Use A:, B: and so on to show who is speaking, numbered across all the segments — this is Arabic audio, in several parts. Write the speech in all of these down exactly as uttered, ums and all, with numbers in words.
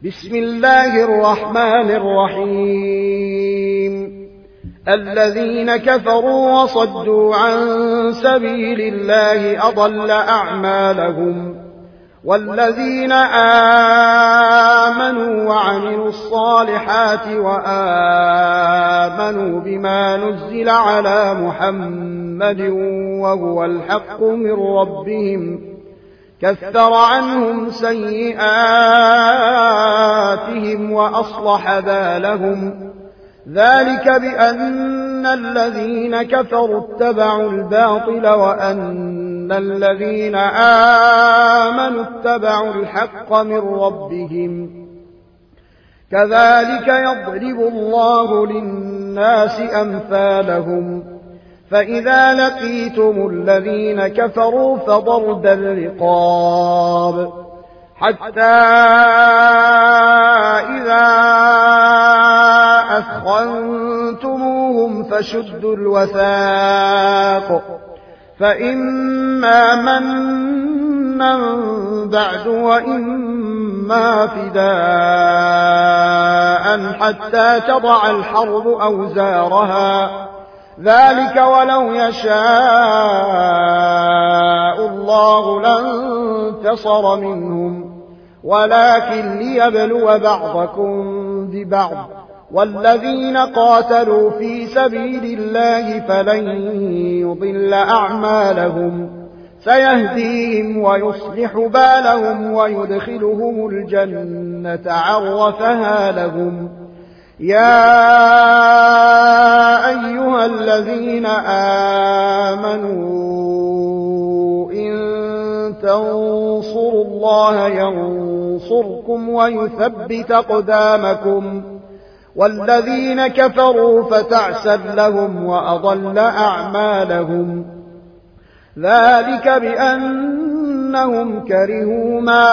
A: بسم الله الرحمن الرحيم الذين كفروا وصدوا عن سبيل الله أضل أعمالهم والذين آمنوا وعملوا الصالحات وآمنوا بما نزل على محمد وهو الحق من ربهم كفر عنهم سيئاتهم وأصلح بالهم ذلك بأن الذين كفروا اتبعوا الباطل وأن الذين آمنوا اتبعوا الحق من ربهم كذلك يضرب الله للناس أمثالهم فإذا لقيتم الذين كفروا فضرب الرقاب حتى إذا أثخنتموهم فشدوا الوثاق فإما منا بعد وإما فداء حتى تضع الحرب أوزارها ذلك ولو يشاء الله لانتصر منهم ولكن ليبلو بعضكم ببعض والذين قاتلوا في سبيل الله فلن يضل أعمالهم سيهديهم ويصلح بالهم ويدخلهم الجنة عرفها لهم يا أيها الذين آمنوا إن تنصروا الله ينصركم ويثبت أقدامكم والذين كفروا فتعسا لهم وأضل أعمالهم ذلك بأنهم كرهوا ما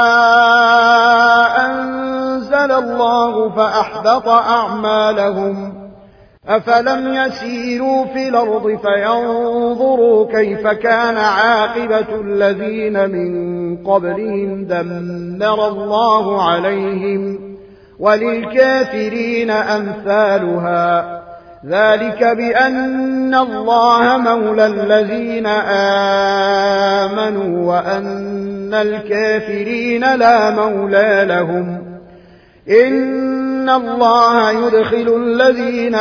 A: أنزل الله فأحبط أعمالهم أفلم يسيروا في الأرض فينظروا كيف كان عاقبة الذين من قبلهم دمر الله عليهم وللكافرين أمثالها ذلك بأن الله مولى الذين آمنوا وأن الكافرين لا مولى لهم إن الله يدخل الذين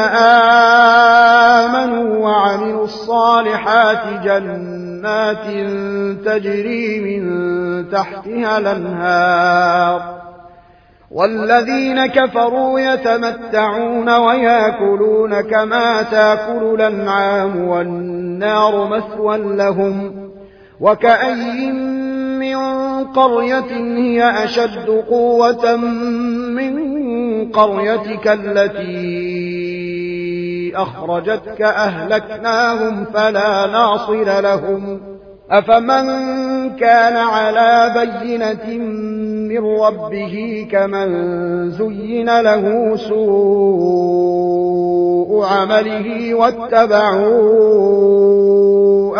A: آمنوا وعملوا الصالحات جنات تجري من تحتها الأنهار والذين كفروا يتمتعون ويأكلون كما تأكل الأنعام والنار مثوى لهم وكأي من قرية هي أشد قوة من قريتك التي أخرجتك أهلكناهم فلا ناصر لهم أفمن كان على بينة من ربه كمن زين له سوء عمله واتبعوا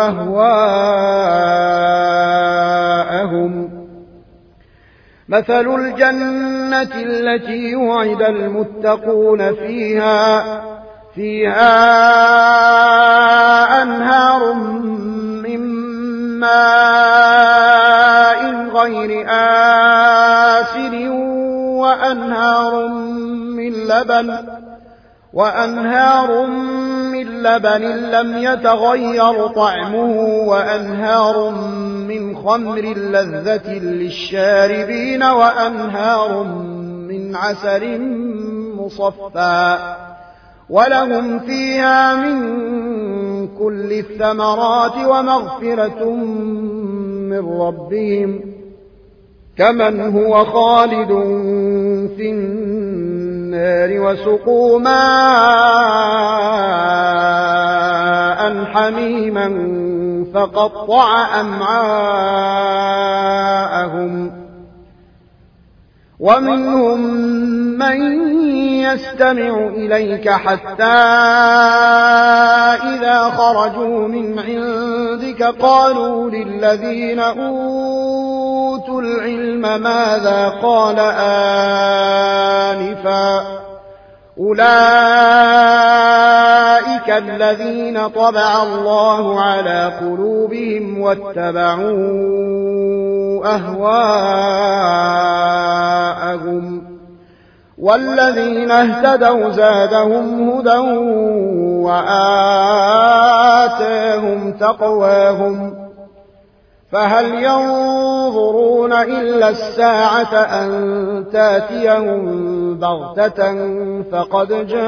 A: أهواءهم مثل الجنة التي وعد المتقون فيها فيها أنهار من ماء غير آسر وأنهار من لبن وأنهار من لبن لم يتغير طعمه وأنهار من خمر لذة للشاربين وأنهار من عسل مصفى ولهم فيها من كل الثمرات ومغفرة من ربهم كمن هو خالد في النار وسقوا ماء حميما فقطع أمعاءهم ومنهم من يستمع إليك حتى إذا خرجوا من عندك قالوا للذين أوتوا أُوتُوا الْعِلْمَ مَاذَا قَالَ آنِفًا أُولَئِكَ الَّذِينَ طَبَعَ اللَّهُ عَلَى قُلُوبِهِمْ وَاتَّبَعُوا أَهْوَاءَهُمْ وَالَّذِينَ اهْتَدَوْا زَادَهُمْ هُدًى وَآتَاهُمْ تَقْوَاهُمْ فَهَلْ يَنظُرُونَ إِلَّا السَّاعَةَ أَن تَأْتِيَهُم بَغْتَةً فَقَدْ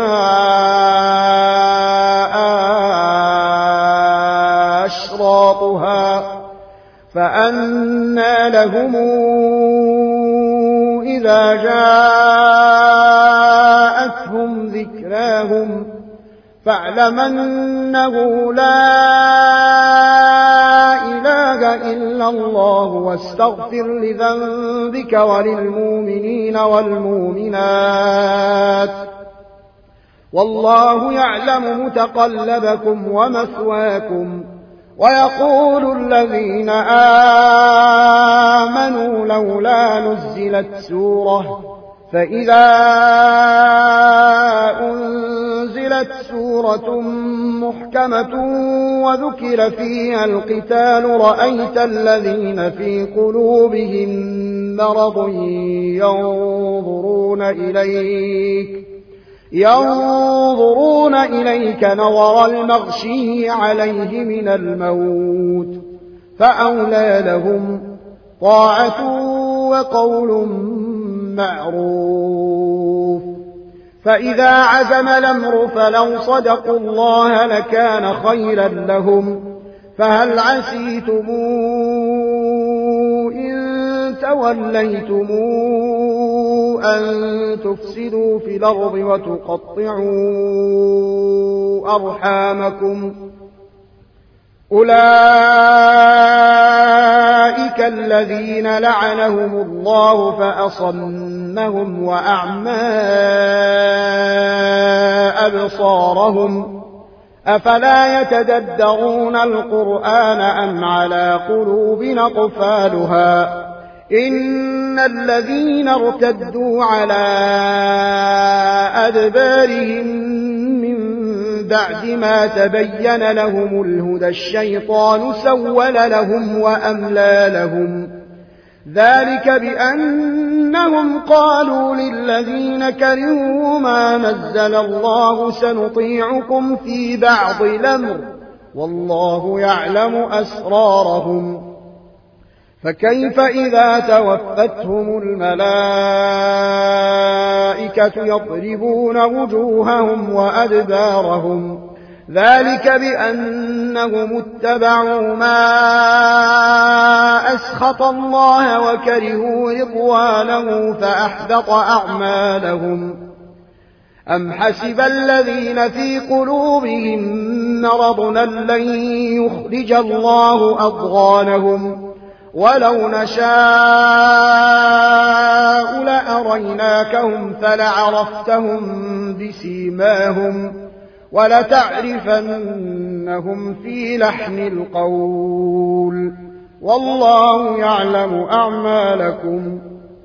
A: جَاءَ أَشْرَاطُهَا فَأَنَّىٰ لَهُمْ إِذَا جَاءَتْهُمْ ذِكْرَاهُمْ فَاعْلَمْ أَنَّهُ لَا إِلَٰهَ إِلَّا اللَّهُ وَاسْتَغْفِرْ لِذَنبِكَ وَلِلْمُؤْمِنِينَ وَالْمُؤْمِنَاتِ وَاللَّهُ يَعْلَمُ مُتَقَلَّبَكُمْ وَمَثْوَاكُمْ وَيَقُولُ الَّذِينَ آمَنُوا لَوْلَا نُزِّلَتْ سُورَةٌ فَإِذَا أُنزِلَتْ سُورَةٌ مُحْكَمَةٌ وَذُكِرَ فِيهَا الْقِتَالُ رَأَيْتَ الَّذِينَ فِي قُلُوبِهِم مَّرَضٌ يَنظُرُونَ إِلَيْكَ ينظرون إليك نظر المغشي عليه من الموت فأولى لهم طاعة وقول معروف فإذا عزم الأمر فلو صدقوا الله لكان خيرا لهم فهل عسيتم إن توليتم أن تفسدوا في الأرض وتقطعوا أرحامكم أولئك الذين لعنهم الله فأصمهم وأعمى أبصارهم أفلا يتدبرون القرآن أم على قلوب أقفالها إن الذين ارتدوا على أدبارهم من بعد ما تبين لهم الهدى الشيطان سول لهم وأملى لهم ذلك بأنهم قالوا للذين كرهوا ما نزل الله سنطيعكم في بعض الأمر والله يعلم أسرارهم فكيف إذا توفتهم الملائكة يضربون وجوههم وأدبارهم ذلك بأنهم اتبعوا ما أسخط الله وكرهوا رضوانه فأحبط أعمالهم أم حسب الذين في قلوبهم مرض لن يخرج الله أضغانهم ولو نشاء لأريناكهم فلعرفتهم بسيماهم ولتعرفنهم في لحن القول والله يعلم أعمالكم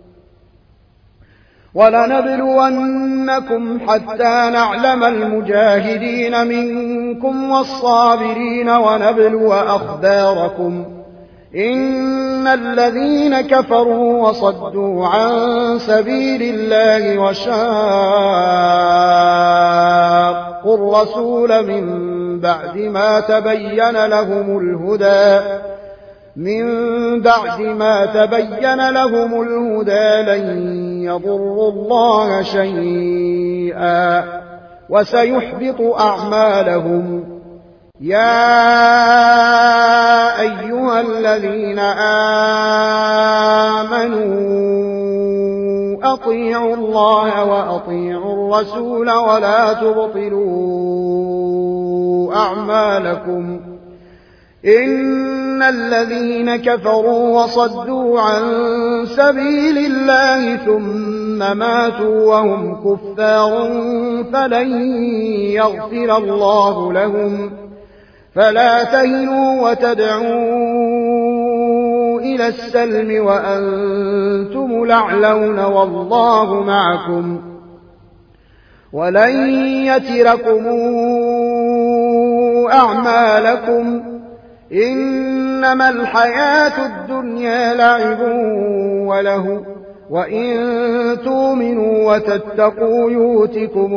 A: ولنبلونكم حتى نعلم المجاهدين منكم والصابرين ونبلو أخباركم إن الذين كفروا وصدوا عن سبيل الله وشاقوا الرسول من بعد ما تبين لهم الهدى من بعد ما تبين لهم الهدى لن يضروا الله شيئا وسيحبط أعمالهم يا أيها الذين آمنوا أطيعوا الله وأطيعوا الرسول ولا تبطلوا أعمالكم إن الذين كفروا وصدوا عن سبيل الله ثم ماتوا وهم كفار فلن يغفر الله لهم فلا تهنوا وتدعوا إلى السلم وأنتم الأعلون والله معكم ولن يتركم أعمالكم إنما الحياة الدنيا لعب وله وإن تؤمنوا وتتقوا يؤتكم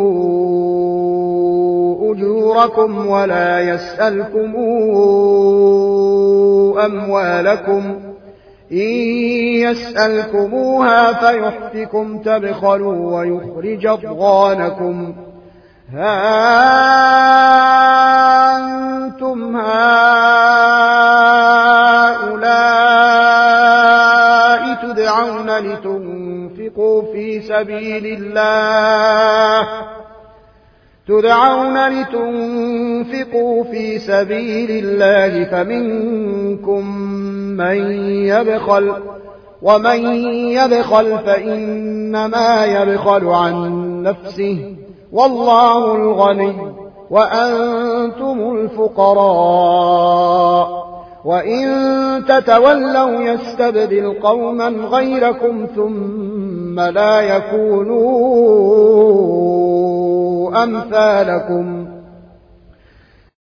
A: أجوركم ولا يسألكم أموالكم إن يسألكموها فيحفكم تبخلوا ويخرج أضغانكم ها أنتم هؤلاء تدعون لتنفقوا في سبيل الله تدعون لتنفقوا في سبيل الله فمنكم من يبخل ومن يبخل فإنما يبخل عن نفسه والله الغني وأنتم الفقراء وإن تتولوا يستبدل قوما غيركم ثم لا يكونوا أمثالكم